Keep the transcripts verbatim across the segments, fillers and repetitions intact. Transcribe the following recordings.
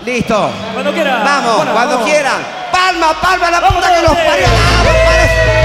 Listo. Cuando quieran. Vamos, Bueno, cuando vamos. quieran. Palma, palma, la Vamos, puta que los dale. parió. Vamos, parece.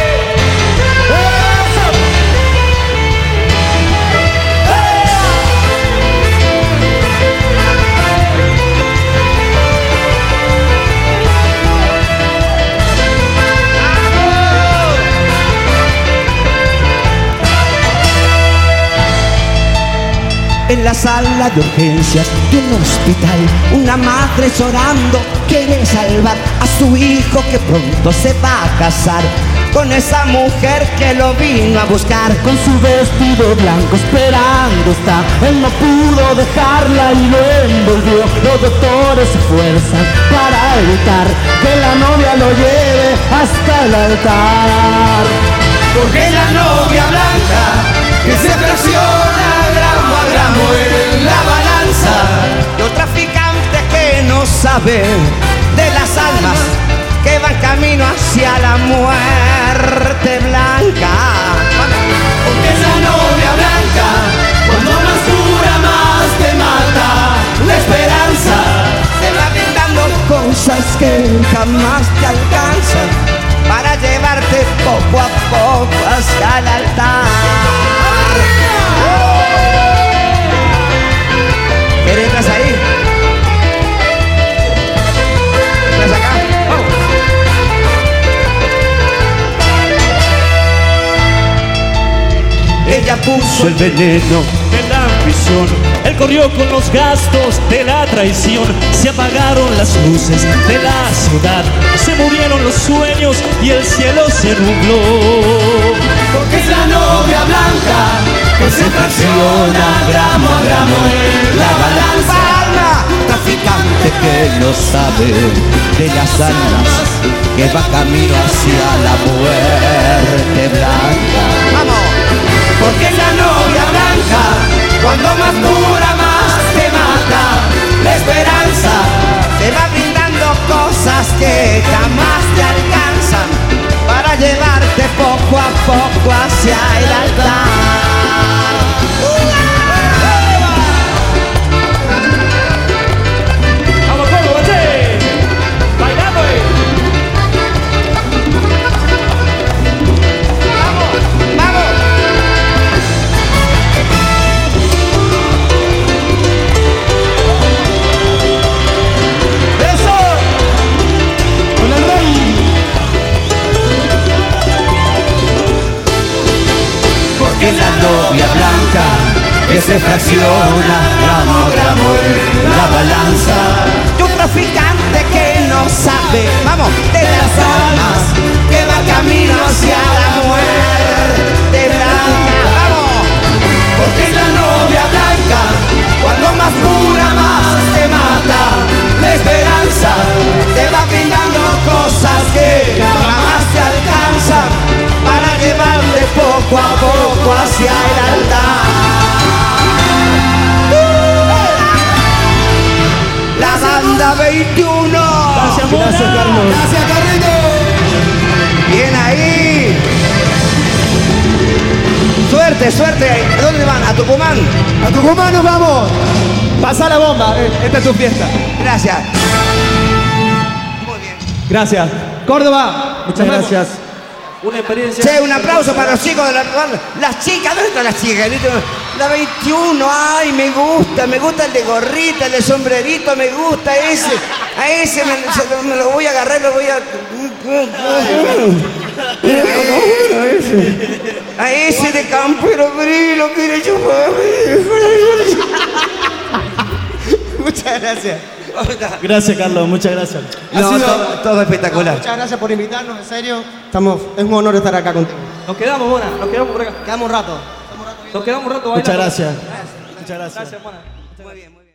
En la sala de urgencias de un hospital, una madre llorando quiere salvar a su hijo que pronto se va a casar con esa mujer que lo vino a buscar. Con su vestido blanco esperando está, él no pudo dejarla y lo envolvió. Los doctores se esfuerzan para evitar que la novia lo lleve hasta el altar. Porque la novia blanca que se presiona gramo a gramo en la balanza. Los traficantes que no saben de las almas que van camino hacia la muerte blanca. Porque esa novia blanca, cuando más dura más te mata la esperanza. Te va brindando cosas que jamás te alcanzan para llevarte poco a poco hacia el altar. ¿Entras ahí? ¿Entras acá? ¡Vamos! Ella puso el veneno De la ambición, él corrió con los gastos de la traición. Se apagaron las luces de la ciudad, se murieron los sueños y el cielo se nubló. Porque es la novia blanca que se fracciona gramo a gramo en la balanza. palma. Traficante que no sabe de las almas que va camino hacia la muerte blanca. ¡Vamos! Porque es la novia blanca, cuando más dura más te mata la esperanza. Te va brindando cosas que jamás te alcanzan para llevarte poco a poco hacia el altar. ¡Vamos, Córdoba, che! ¡Bailando, eh! ¡Vamos! ¡Vamos! ¡Eso! Con el rey. Porque es la novia blanca que se fracciona gramo a gramo en la balanza. Y un traficante que no sabe, vamos, de las almas que va camino hacia la muerte blanca. ¡Vamos! Porque es la novia blanca, cuando más pura más te mata la esperanza. Te va brindando cosas que jamás te alcanzan para llevarte poco a poco hacia el altar. La banda veintiuno. Gracias, Mona. Gracias, Carlos. Gracias, Carlitos. Bien ahí. Suerte, suerte. ¿A dónde van? ¿A Tucumán? A Tucumán nos vamos. Pasa la bomba. eh, Esta es tu fiesta. Gracias. Muy bien. Gracias. Córdoba. Muchas gracias. Una experiencia. Che, un aplauso para los chicos de la... Las chicas, ¿dónde están las chicas? La veintiuno, ay, me gusta, me gusta el de gorrita, el de sombrerito, me gusta ese. A ese me, se lo, me lo voy a agarrar, lo voy a... A ese de campero gris, lo quiere chupar. Muchas gracias. Gracias, Carlos. Muchas gracias. No, Ha sido- todo, todo espectacular. Muchas gracias por invitarnos, en serio. Estamos, es un honor estar acá contigo. Nos quedamos, Mona. Nos quedamos por acá. Quedamos un rato. Nos quedamos un rato bailando. Muchas gracias. Muchas gracias. Gracias, Mona. Muy bien, muy bien.